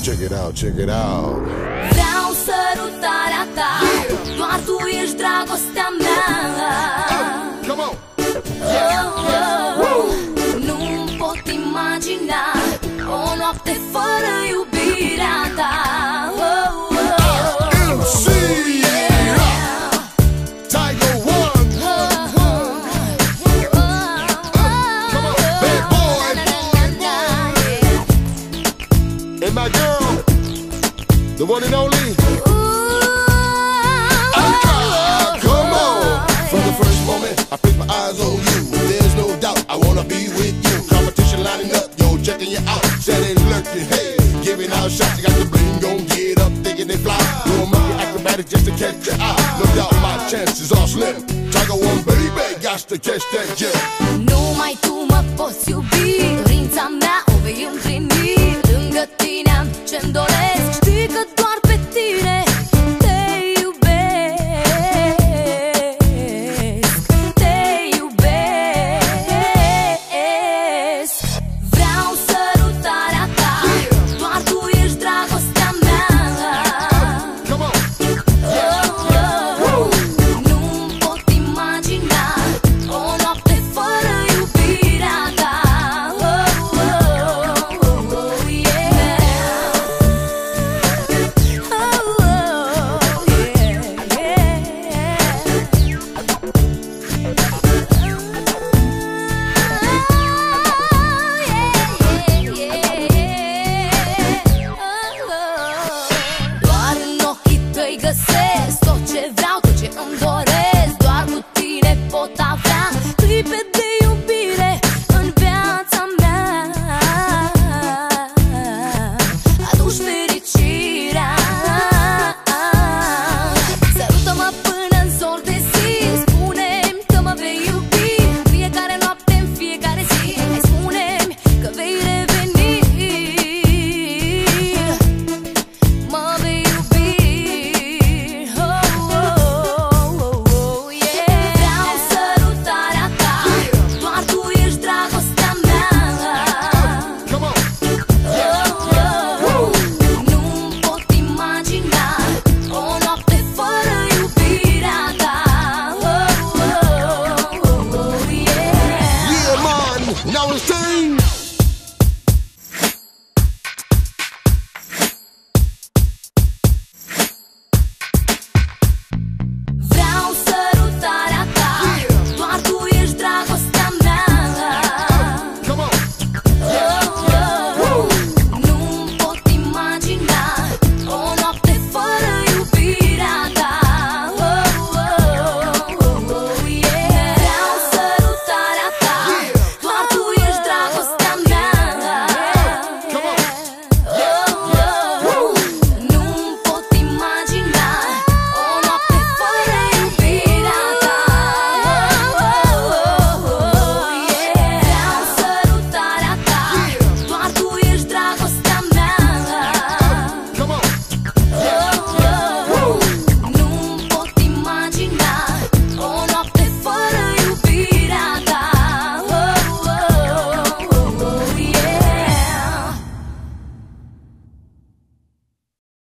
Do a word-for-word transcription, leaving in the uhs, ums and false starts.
check it out, check it out. Vreau sărutarea ta, doar tu ești dragostea mea. Come on. Oh, oh, nu-mi pot imagina o noapte fără iubirea ta. Oh, oh, M C, yeah. Tiger One. Come on, bad boy. And my girl, the one and only. Ah, come on. From the first moment I fixed my eyes on you, there's no doubt I wanna be with you. Competition lining up, yo, checking you out, setting lurking, hey, giving out shots. You got the bling, gon' get up, thinking they fly. Doing monkey acrobatics just to catch your eye. No doubt my chances are slim. Tiger One, baby, got to catch that jet. Numai tu mă poți iubi, dorința mea o vei împlini. Lângă tine am ce-mi